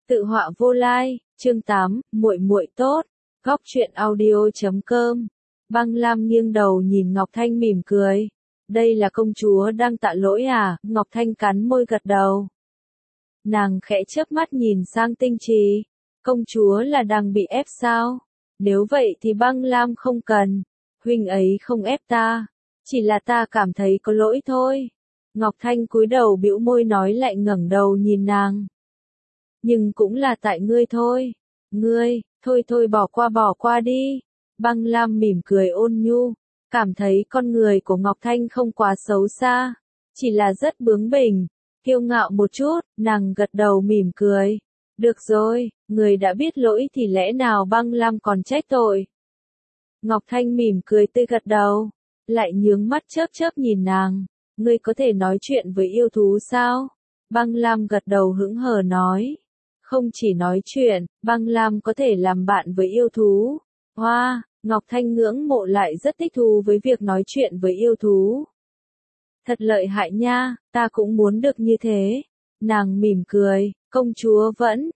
Tự họa vô lai, chương 8, muội muội tốt. Góc truyện audio.com. Băng Lam nghiêng đầu nhìn Ngọc Thanh mỉm cười. Đây là công chúa đang tạ lỗi à? Ngọc Thanh cắn môi gật đầu. Nàng khẽ chớp mắt nhìn sang Tinh Trì. Công chúa là đang bị ép sao? Nếu vậy thì Băng Lam không cần. Huynh ấy không ép ta. Chỉ là ta cảm thấy có lỗi thôi. Ngọc Thanh cúi đầu bĩu môi nói lại ngẩng đầu nhìn nàng. Nhưng cũng là tại ngươi thôi. Ngươi, thôi bỏ qua đi. Băng Lam mỉm cười ôn nhu, cảm thấy con người của Ngọc Thanh không quá xấu xa, chỉ là rất bướng bỉnh, kiêu ngạo một chút, nàng gật đầu mỉm cười. Được rồi, người đã biết lỗi thì lẽ nào Băng Lam còn trách tội. Ngọc Thanh mỉm cười tươi gật đầu, lại nhướng mắt chớp nhìn nàng. Ngươi có thể nói chuyện với yêu thú sao? Băng Lam gật đầu hững hờ nói. Không chỉ nói chuyện, Băng Lam có thể làm bạn với yêu thú. Hoa, Ngọc Thanh ngưỡng mộ lại rất thích thú với việc nói chuyện với yêu thú. Thật lợi hại nha, ta cũng muốn được như thế. Nàng mỉm cười, công chúa vẫn,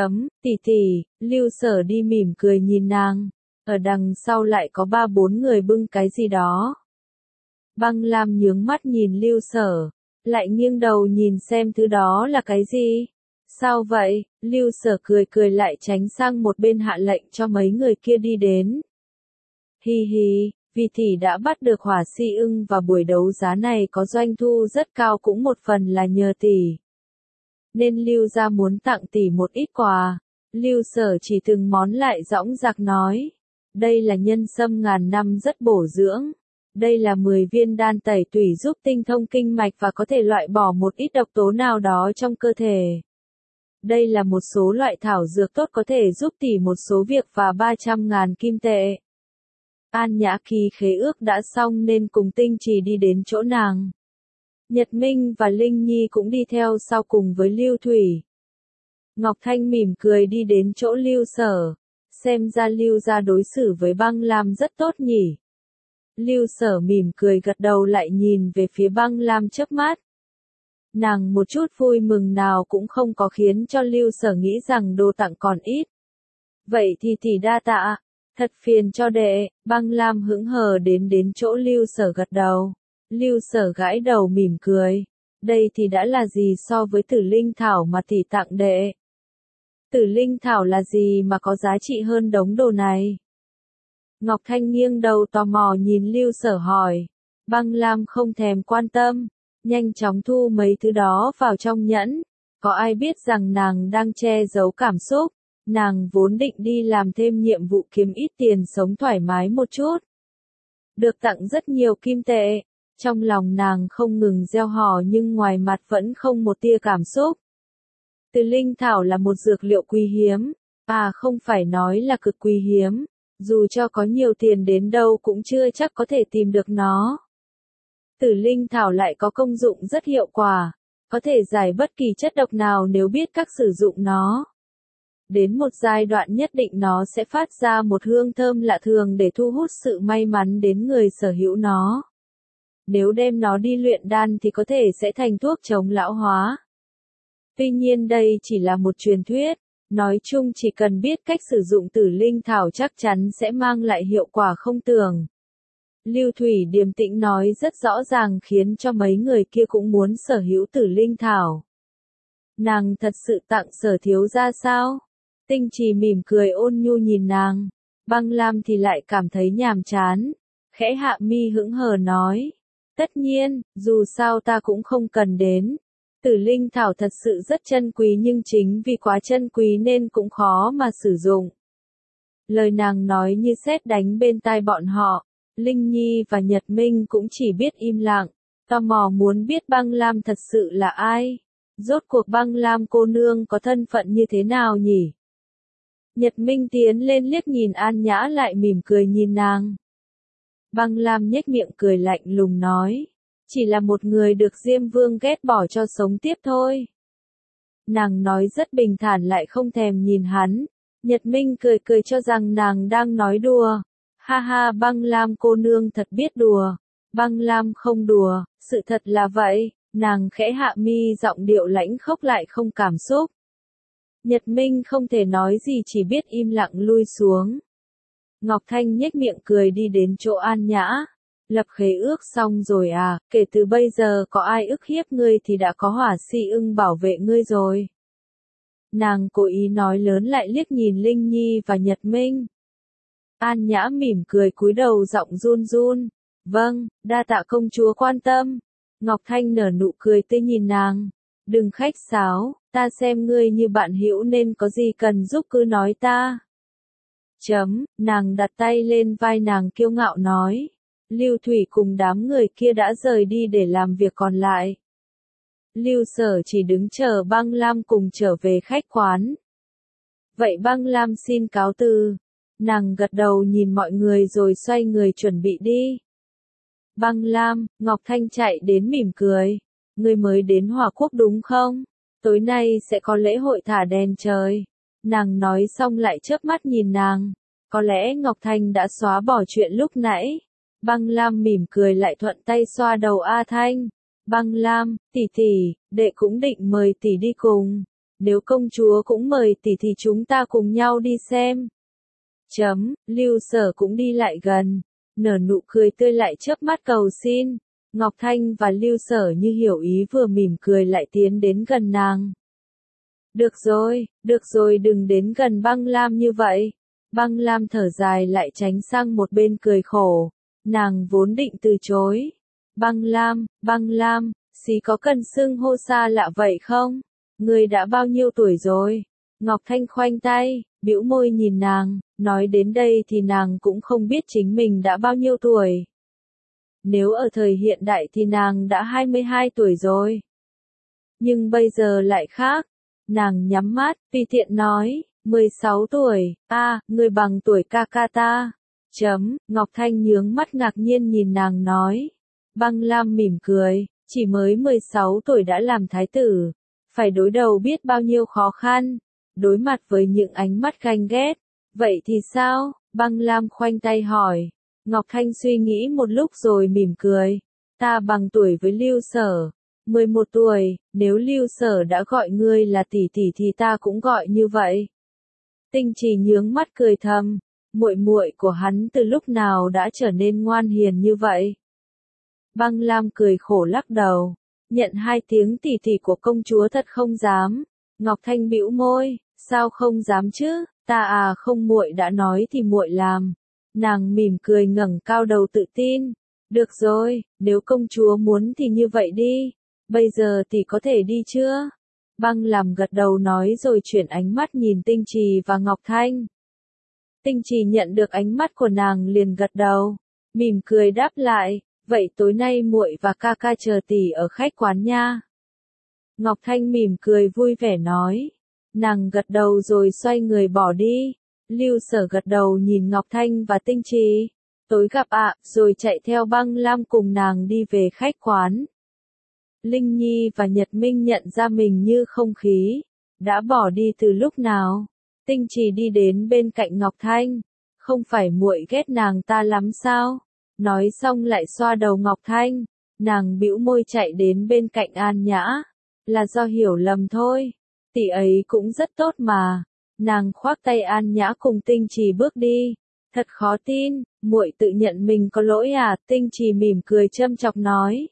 tỷ, Lưu Sở đi mỉm cười nhìn nàng. Ở đằng sau lại có 3-4 người bưng cái gì đó. Băng Lam nhướng mắt nhìn Lưu Sở, lại nghiêng đầu nhìn xem thứ đó là cái gì. Sao vậy? Lưu Sở cười lại tránh sang một bên hạ lệnh cho mấy người kia đi đến. Hi, vì tỷ đã bắt được Hỏa Si Ưng và buổi đấu giá này có doanh thu rất cao cũng một phần là nhờ tỷ. Nên Lưu gia muốn tặng tỷ một ít quà. Lưu Sở chỉ từng món lại dõng dạc nói. Đây là nhân sâm ngàn năm rất bổ dưỡng. Đây là 10 viên đan tẩy tủy giúp tinh thông kinh mạch và có thể loại bỏ một ít độc tố nào đó trong cơ thể. Đây là một số loại thảo dược tốt có thể giúp tỷ một số việc và 300.000 kim tệ. An Nhã Kỳ khế ước đã xong nên cùng Tinh Trì đi đến chỗ nàng. Nhật Minh và Linh Nhi cũng đi theo sau cùng với Lưu Thủy. Ngọc Thanh mỉm cười đi đến chỗ Lưu Sở. Xem ra Lưu gia đối xử với Băng Lam rất tốt nhỉ. Lưu Sở mỉm cười gật đầu lại nhìn về phía Băng Lam chớp mắt. Nàng một chút vui mừng nào cũng không có khiến cho Lưu Sở nghĩ rằng đồ tặng còn ít. Vậy thì tỷ đa tạ, thật phiền cho đệ. Băng Lam hững hờ đến chỗ Lưu Sở gật đầu. Lưu Sở gãi đầu mỉm cười. Đây thì đã là gì so với Tử Linh Thảo mà tỷ tặng đệ. Tử Linh Thảo là gì mà có giá trị hơn đống đồ này? Ngọc Thanh nghiêng đầu tò mò nhìn Lưu Sở hỏi. Băng Lam không thèm quan tâm, nhanh chóng thu mấy thứ đó vào trong nhẫn. Có ai biết rằng nàng đang che giấu cảm xúc. Nàng vốn định đi làm thêm nhiệm vụ kiếm ít tiền sống thoải mái một chút. Được tặng rất nhiều kim tệ. Trong lòng nàng không ngừng gieo hò nhưng ngoài mặt vẫn không một tia cảm xúc. Tử Linh Thảo là một dược liệu quý hiếm. Không phải nói là cực quý hiếm. Dù cho có nhiều tiền đến đâu cũng chưa chắc có thể tìm được nó. Tử Linh Thảo lại có công dụng rất hiệu quả. Có thể giải bất kỳ chất độc nào nếu biết cách sử dụng nó. Đến một giai đoạn nhất định nó sẽ phát ra một hương thơm lạ thường để thu hút sự may mắn đến người sở hữu nó. Nếu đem nó đi luyện đan thì có thể sẽ thành thuốc chống lão hóa. Tuy nhiên đây chỉ là một truyền thuyết. Nói chung chỉ cần biết cách sử dụng Tử Linh Thảo chắc chắn sẽ mang lại hiệu quả không tưởng. Lưu Thủy điềm tĩnh nói rất rõ ràng khiến cho mấy người kia cũng muốn sở hữu Tử Linh Thảo. Nàng thật sự tặng Sở thiếu gia sao? Tinh Trì mỉm cười ôn nhu nhìn nàng. Băng Lam thì lại cảm thấy nhàm chán. Khẽ hạ mi hững hờ nói. Tất nhiên, dù sao ta cũng không cần đến. Tử Linh Thảo thật sự rất chân quý nhưng chính vì quá chân quý nên cũng khó mà sử dụng. Lời nàng nói như sét đánh bên tai bọn họ. Linh Nhi và Nhật Minh cũng chỉ biết im lặng. Tò mò muốn biết Băng Lam thật sự là ai. Rốt cuộc Băng Lam cô nương có thân phận như thế nào nhỉ? Nhật Minh tiến lên liếc nhìn An Nhã lại mỉm cười nhìn nàng. Băng Lam nhếch miệng cười lạnh lùng nói. Chỉ là một người được Diêm Vương ghét bỏ cho sống tiếp thôi. Nàng nói rất bình thản lại không thèm nhìn hắn. Nhật Minh cười cho rằng nàng đang nói đùa. Ha Băng Lam cô nương thật biết đùa. Băng Lam không đùa, sự thật là vậy. Nàng khẽ hạ mi giọng điệu lãnh khốc lại không cảm xúc. Nhật Minh không thể nói gì chỉ biết im lặng lui xuống. Ngọc Thanh nhếch miệng cười đi đến chỗ An Nhã. Lập khế ước xong rồi à, kể từ bây giờ có ai ức hiếp ngươi thì đã có Hỏa Si Ưng bảo vệ ngươi rồi. Nàng cố ý nói lớn lại liếc nhìn Linh Nhi và Nhật Minh. An Nhã mỉm cười cúi đầu giọng run run. Vâng, đa tạ công chúa quan tâm. Ngọc Thanh nở nụ cười tươi nhìn nàng. Đừng khách sáo, ta xem ngươi như bạn hữu nên có gì cần giúp cứ nói ta. Nàng đặt tay lên vai nàng kiêu ngạo nói. Lưu Thủy cùng đám người kia đã rời đi để làm việc còn lại. Lưu Sở chỉ đứng chờ Băng Lam cùng trở về khách quán. Vậy Băng Lam xin cáo từ. Nàng gật đầu nhìn mọi người rồi xoay người chuẩn bị đi. Băng Lam, Ngọc Thanh chạy đến mỉm cười. Ngươi mới đến Hòa Quốc đúng không? Tối nay sẽ có lễ hội thả đèn trời. Nàng nói xong lại chớp mắt nhìn nàng. Có lẽ Ngọc Thanh đã xóa bỏ chuyện lúc nãy. Băng Lam mỉm cười lại thuận tay xoa đầu A Thanh. Băng Lam, tỷ tỷ, đệ cũng định mời tỷ đi cùng. Nếu công chúa cũng mời tỷ thì chúng ta cùng nhau đi xem. Lưu Sở cũng đi lại gần. Nở nụ cười tươi lại chớp mắt cầu xin. Ngọc Thanh và Lưu Sở như hiểu ý vừa mỉm cười lại tiến đến gần nàng. Được rồi đừng đến gần Băng Lam như vậy. Băng Lam thở dài lại tránh sang một bên cười khổ. Nàng vốn định từ chối. Băng Lam, xí có cần xưng hô xa lạ vậy không? Ngươi đã bao nhiêu tuổi rồi? Ngọc Thanh khoanh tay, bĩu môi nhìn nàng, nói đến đây thì nàng cũng không biết chính mình đã bao nhiêu tuổi. Nếu ở thời hiện đại thì nàng đã 22 tuổi rồi. Nhưng bây giờ lại khác. Nàng nhắm mắt, tùy tiện nói, 16 tuổi, ngươi bằng tuổi ca ca ta. Ngọc Thanh nhướng mắt ngạc nhiên nhìn nàng nói. Băng Lam mỉm cười, chỉ mới 16 tuổi đã làm thái tử. Phải đối đầu biết bao nhiêu khó khăn. Đối mặt với những ánh mắt ganh ghét. Vậy thì sao? Băng Lam khoanh tay hỏi. Ngọc Thanh suy nghĩ một lúc rồi mỉm cười. Ta bằng tuổi với Lưu Sở. 11 tuổi, nếu Lưu Sở đã gọi ngươi là tỷ tỷ thì ta cũng gọi như vậy. Tinh Trì nhướng mắt cười thầm. Muội muội của hắn từ lúc nào đã trở nên ngoan hiền như vậy? Băng Lam cười khổ lắc đầu. Nhận 2 tiếng tỷ tỷ của công chúa thật không dám. Ngọc Thanh bĩu môi, sao không dám chứ? Ta không, muội đã nói thì muội làm. Nàng mỉm cười ngẩng cao đầu tự tin. Được rồi, nếu công chúa muốn thì như vậy đi. Bây giờ tỷ có thể đi chưa? Băng Lam gật đầu nói rồi chuyển ánh mắt nhìn Tinh Trì và Ngọc Thanh. Tinh Trì nhận được ánh mắt của nàng liền gật đầu, mỉm cười đáp lại, vậy tối nay muội và ca ca chờ tỷ ở khách quán nha. Ngọc Thanh mỉm cười vui vẻ nói. Nàng gật đầu rồi xoay người bỏ đi. Lưu Sở gật đầu nhìn Ngọc Thanh và Tinh Trì. Tối gặp rồi chạy theo Băng Lam cùng nàng đi về khách quán. Linh Nhi và Nhật Minh nhận ra mình như không khí. Đã bỏ đi từ lúc nào? Tinh Trì đi đến bên cạnh Ngọc Thanh. Không phải muội ghét nàng ta lắm sao? Nói xong lại xoa đầu Ngọc Thanh. Nàng bĩu môi chạy đến bên cạnh An Nhã. Là do hiểu lầm thôi. Tỷ ấy cũng rất tốt mà. Nàng khoác tay An Nhã cùng Tinh Trì bước đi. Thật khó tin, muội tự nhận mình có lỗi à? Tinh Trì mỉm cười châm chọc nói.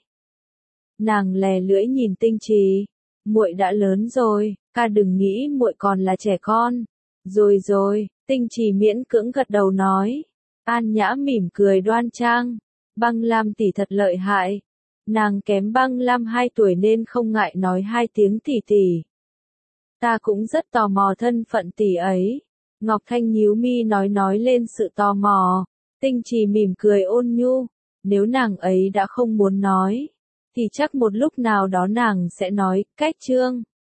Nàng lè lưỡi nhìn Tinh Trì. Muội đã lớn rồi, ca đừng nghĩ muội còn là trẻ con. Rồi, Tinh Trì miễn cưỡng gật đầu nói. An Nhã mỉm cười đoan trang. Băng Lam tỷ thật lợi hại. Nàng kém Băng Lam 2 tuổi nên không ngại nói 2 tiếng tỷ tỷ. Ta cũng rất tò mò thân phận tỷ ấy. Ngọc Thanh nhíu mi nói lên sự tò mò. Tinh Trì mỉm cười ôn nhu. Nếu nàng ấy đã không muốn nói, thì chắc một lúc nào đó nàng sẽ nói, cách chương.